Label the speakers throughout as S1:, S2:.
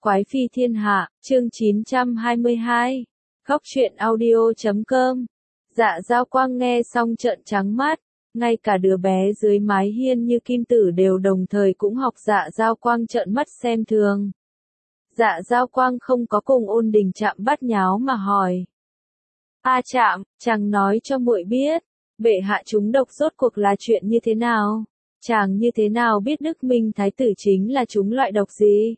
S1: Quái phi thiên hạ, chương 922. Góc truyện audio.com. Dạ Giao Quang nghe xong trợn trắng mắt, ngay cả đứa bé dưới mái hiên như Kim Tử đều đồng thời cũng học Dạ Giao Quang trợn mắt xem thường. Dạ Giao Quang không có cùng Ôn Đình Trạm bắt nháo mà hỏi. Trạm, chàng nói cho muội biết, bệ hạ trúng độc rốt cuộc là chuyện như thế nào? Chàng như thế nào biết Đức Minh Thái tử chính là trúng loại độc gì?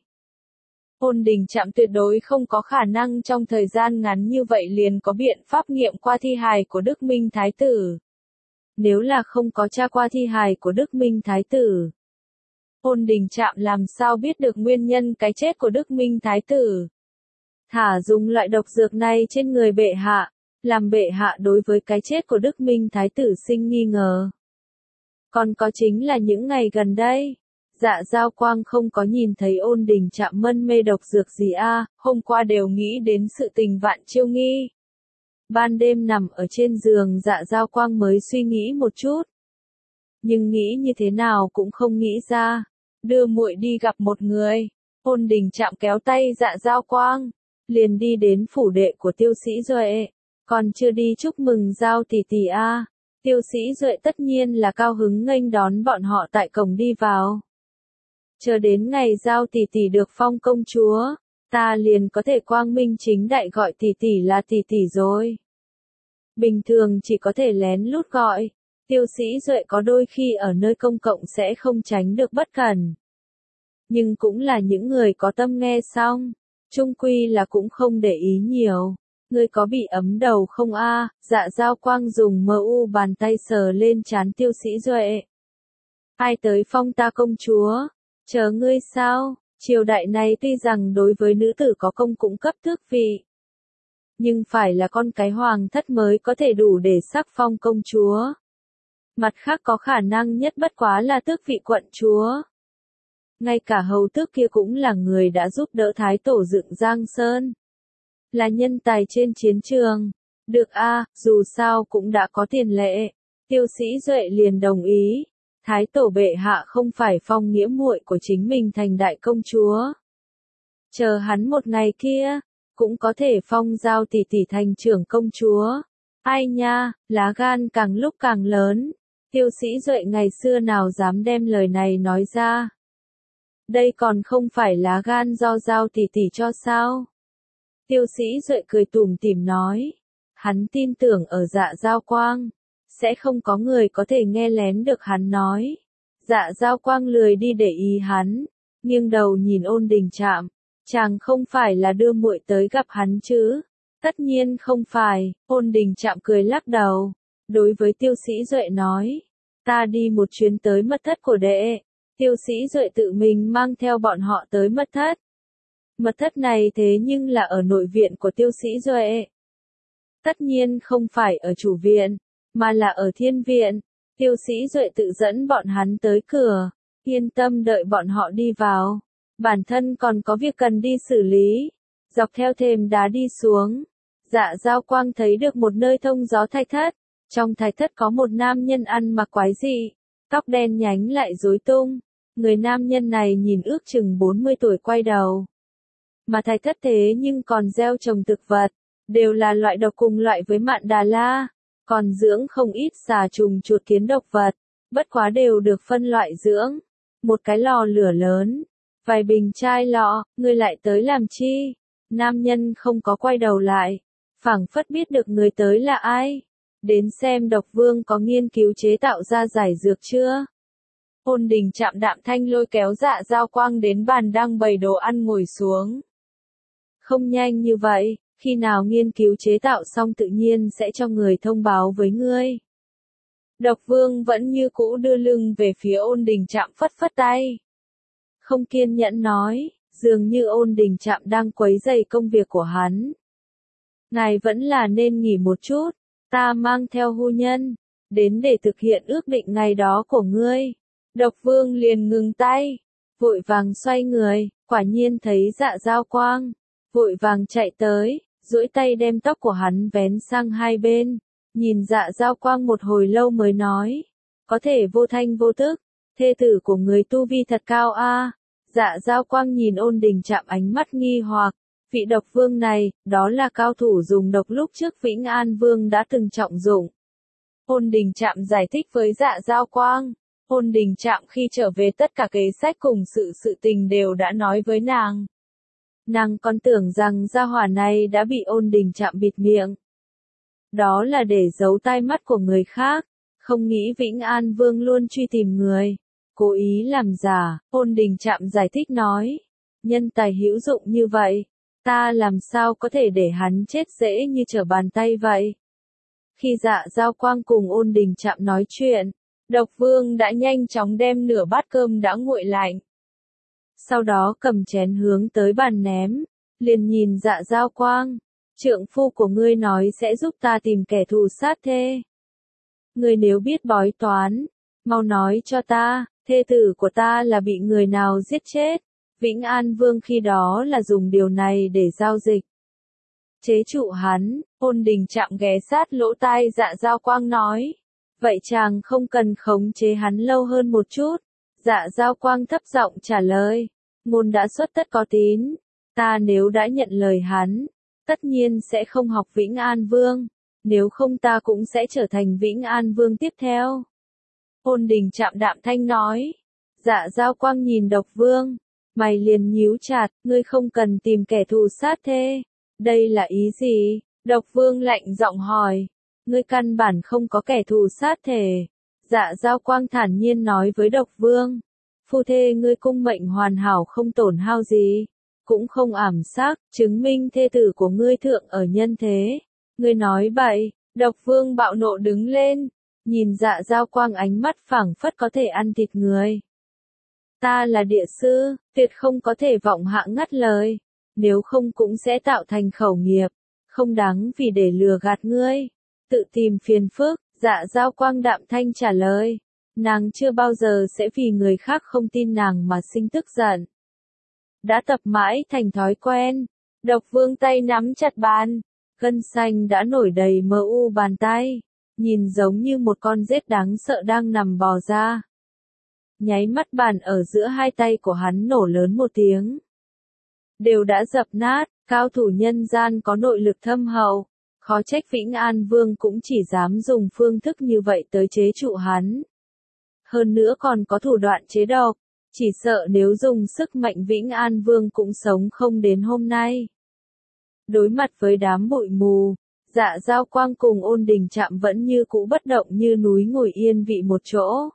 S1: Ôn Đình Trạm tuyệt đối không có khả năng trong thời gian ngắn như vậy liền có biện pháp nghiệm qua thi hài của Đức Minh Thái tử. Nếu là không có tra qua thi hài của Đức Minh Thái tử, Ôn Đình Trạm làm sao biết được nguyên nhân cái chết của Đức Minh Thái tử? Thả dùng loại độc dược này trên người bệ hạ, làm bệ hạ đối với cái chết của Đức Minh Thái tử sinh nghi ngờ. Còn có chính là những ngày gần đây, Dạ Giao Quang không có nhìn thấy Ôn Đình Trạm mân mê độc dược gì hôm qua đều nghĩ đến sự tình Vạn Chiêu Nghi. Ban đêm nằm ở trên giường Dạ Giao Quang mới suy nghĩ một chút. Nhưng nghĩ như thế nào cũng không nghĩ ra, đưa muội đi gặp một người. Ôn Đình Trạm kéo tay Dạ Giao Quang, liền đi đến phủ đệ của Tiêu Sĩ Duệ, còn chưa đi chúc mừng Giao tỷ tỷ Tiêu Sĩ Duệ tất nhiên là cao hứng nghênh đón bọn họ tại cổng đi vào. Chờ đến ngày Giao tỷ tỷ được phong công chúa, ta liền có thể quang minh chính đại gọi tỷ tỷ là tỷ tỷ rồi. Bình thường chỉ có thể lén lút gọi, Tiêu Sĩ Duệ có đôi khi ở nơi công cộng sẽ không tránh được bất cẩn. Nhưng cũng là những người có tâm nghe xong, chung quy là cũng không để ý nhiều. Ngươi có bị ấm đầu không Dạ Giao Quang dùng bàn tay sờ lên trán Tiêu Sĩ Duệ. Ai tới phong ta công chúa? Chờ ngươi sao? Triều đại này tuy rằng đối với nữ tử có công cũng cấp tước vị, nhưng phải là con cái hoàng thất mới có thể đủ để sắc phong công chúa. Mặt khác có khả năng nhất bất quá là tước vị quận chúa. Ngay cả hầu tước kia cũng là người đã giúp đỡ Thái tổ dựng Giang Sơn, là nhân tài trên chiến trường. Được dù sao cũng đã có tiền lệ. Tiêu Sĩ Duệ liền đồng ý. Thái tổ bệ hạ không phải phong nghĩa muội của chính mình thành đại công chúa. Chờ hắn một ngày kia, cũng có thể phong Giao tỷ tỷ thành trưởng công chúa. Ai nha, lá gan càng lúc càng lớn. Tiêu Sĩ Duệ ngày xưa nào dám đem lời này nói ra. Đây còn không phải lá gan do Giao tỷ tỷ cho sao? Tiêu Sĩ Duệ cười tủm tỉm nói. Hắn tin tưởng ở Dạ Giao Quang, sẽ không có người có thể nghe lén được hắn nói. Dạ Giao Quang lười đi để ý hắn, nghiêng đầu nhìn Ôn Đình Trạm. Chàng không phải là đưa muội tới gặp hắn chứ? Tất nhiên không phải. Ôn Đình Trạm cười lắc đầu. Đối với Tiêu Sĩ Duệ nói. Ta đi một chuyến tới mật thất của đệ. Tiêu Sĩ Duệ tự mình mang theo bọn họ tới mật thất. Mật thất này thế nhưng là ở nội viện của Tiêu Sĩ Duệ. Tất nhiên không phải ở chủ viện, mà là ở thiên viện. Tiêu Sĩ Duệ tự dẫn bọn hắn tới cửa, yên tâm đợi bọn họ đi vào. Bản thân còn có việc cần đi xử lý. Dọc theo thềm đá đi xuống, Dạ Giao Quang thấy được một nơi thông gió thạch thất. Trong thạch thất có một nam nhân ăn mặc quái dị, tóc đen nhánh lại rối tung. Người nam nhân này nhìn ước chừng 40 tuổi quay đầu. Mà thạch thất thế nhưng còn gieo trồng thực vật, đều là loại độc cùng loại với Mạn Đà La, còn dưỡng không ít xà trùng chuột kiến độc vật, bất quá đều được phân loại dưỡng. Một cái lò lửa lớn, vài bình chai lọ, người lại tới làm chi? Nam nhân không có quay đầu lại, phảng phất biết được người tới là ai. Đến xem độc vương có nghiên cứu chế tạo ra giải dược chưa? Ôn Đình Trạm đạm thanh lôi kéo Dạ Giao Quang đến bàn đang bày đồ ăn ngồi xuống. Không nhanh như vậy, khi nào nghiên cứu chế tạo xong tự nhiên sẽ cho người thông báo với ngươi. Độc vương vẫn như cũ đưa lưng về phía Ôn Đình Trạm phất phất tay. Không kiên nhẫn nói, dường như Ôn Đình Trạm đang quấy rầy công việc của hắn. Ngài vẫn là nên nghỉ một chút, ta mang theo phu nhân, đến để thực hiện ước định ngày đó của ngươi. Độc vương liền ngừng tay, vội vàng xoay người, quả nhiên thấy Dạ Giao Quang, vội vàng chạy tới, duỗi tay đem tóc của hắn vén sang hai bên, nhìn Dạ Giao Quang một hồi lâu mới nói, có thể vô thanh vô tức, thê tử của người tu vi thật cao Dạ Giao Quang nhìn Ôn Đình Trạm ánh mắt nghi hoặc, vị độc vương này, đó là cao thủ dùng độc lúc trước Vĩnh An Vương đã từng trọng dụng. Ôn Đình Trạm giải thích với Dạ Giao Quang. Ôn Đình Trạm khi trở về tất cả kế sách cùng sự tình đều đã nói với nàng. Nàng còn tưởng rằng gia hỏa này đã bị Ôn Đình Trạm bịt miệng. Đó là để giấu tai mắt của người khác, không nghĩ Vĩnh An Vương luôn truy tìm người, cố ý làm giả. Ôn Đình Trạm giải thích nói, nhân tài hữu dụng như vậy, ta làm sao có thể để hắn chết dễ như trở bàn tay vậy. Khi Dạ Giao Quang cùng Ôn Đình Trạm nói chuyện, Độc Vương đã nhanh chóng đem nửa bát cơm đã nguội lạnh. Sau đó cầm chén hướng tới bàn ném, liền nhìn Dạ Giao Quang, trượng phu của ngươi nói sẽ giúp ta tìm kẻ thù sát thê. Ngươi nếu biết bói toán, mau nói cho ta, thê tử của ta là bị người nào giết chết. Vĩnh An Vương khi đó là dùng điều này để giao dịch. Chế trụ hắn. Ôn Đình Trạm ghé sát lỗ tai Dạ Giao Quang nói. Vậy chàng không cần khống chế hắn lâu hơn một chút. Dạ Giao Quang thấp giọng trả lời. Ngôn đã xuất tất có tín. Ta nếu đã nhận lời hắn, tất nhiên sẽ không học Vĩnh An Vương. Nếu không ta cũng sẽ trở thành Vĩnh An Vương tiếp theo. Ôn Đình Trạm đạm thanh nói. Dạ Giao Quang nhìn Độc Vương. Mày liền nhíu chặt, ngươi không cần tìm kẻ thù sát thê. Đây là ý gì? Độc Vương lạnh giọng hỏi. Ngươi căn bản không có kẻ thù sát thể. Dạ Giao Quang thản nhiên nói với Độc Vương. Phu thê ngươi cung mệnh hoàn hảo không tổn hao gì. Cũng không ảm xác, chứng minh thê tử của ngươi thượng ở nhân thế. Ngươi nói bậy. Độc Vương bạo nộ đứng lên. Nhìn Dạ Giao Quang ánh mắt phảng phất có thể ăn thịt người. Ta là địa sư, tuyệt không có thể vọng hạ ngắt lời. Nếu không cũng sẽ tạo thành khẩu nghiệp. Không đáng vì để lừa gạt ngươi. Tự tìm phiền phức. Dạ Giao Quang đạm thanh trả lời. Nàng chưa bao giờ sẽ vì người khác không tin nàng mà sinh tức giận. Đã tập mãi thành thói quen. Độc Vương tay nắm chặt bàn. Gân xanh đã nổi đầy mờ u bàn tay. Nhìn giống như một con rết đáng sợ đang nằm bò ra. Nháy mắt bàn ở giữa hai tay của hắn nổ lớn một tiếng. Đều đã dập nát, cao thủ nhân gian có nội lực thâm hậu. Khó trách Vĩnh An Vương cũng chỉ dám dùng phương thức như vậy tới chế trụ hắn. Hơn nữa còn có thủ đoạn chế độc. Chỉ sợ nếu dùng sức mạnh Vĩnh An Vương cũng sống không đến hôm nay. Đối mặt với đám bụi mù, Dạ Giao Quang cùng Ôn Đình Trạm vẫn như cũ bất động như núi ngồi yên vị một chỗ.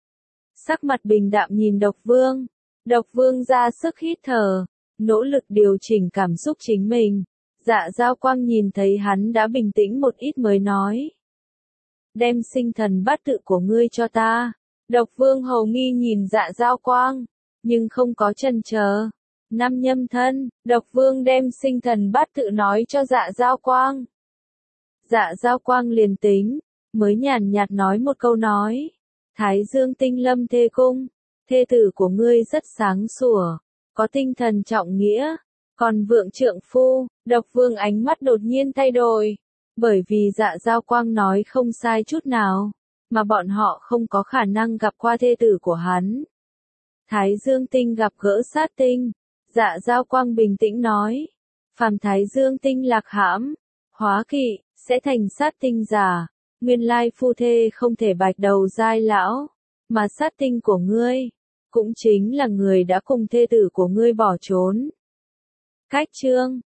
S1: Sắc mặt bình đạm nhìn Độc Vương. Độc Vương ra sức hít thở, nỗ lực điều chỉnh cảm xúc chính mình. Dạ Giao Quang nhìn thấy hắn đã bình tĩnh một ít mới nói. Đem sinh thần bát tự của ngươi cho ta. Độc Vương hầu nghi nhìn Dạ Giao Quang, nhưng không có chần chờ. Năm nhâm thân, Độc Vương đem sinh thần bát tự nói cho Dạ Giao Quang. Dạ Giao Quang liền tính, mới nhàn nhạt nói một câu nói. Thái Dương tinh lâm thê cung, thê tử của ngươi rất sáng sủa, có tinh thần trọng nghĩa, còn vượng trượng phu. Độc Vương ánh mắt đột nhiên thay đổi, bởi vì Dạ Giao Quang nói không sai chút nào, mà bọn họ không có khả năng gặp qua thê tử của hắn. Thái Dương tinh gặp gỡ sát tinh, Dạ Giao Quang bình tĩnh nói, phàm Thái Dương tinh lạc hãm, hóa kỵ, sẽ thành sát tinh giả. Nguyên lai phu thê không thể bạch đầu giai lão, mà sát tinh của ngươi, cũng chính là người đã cùng thê tử của ngươi bỏ trốn. Cách chương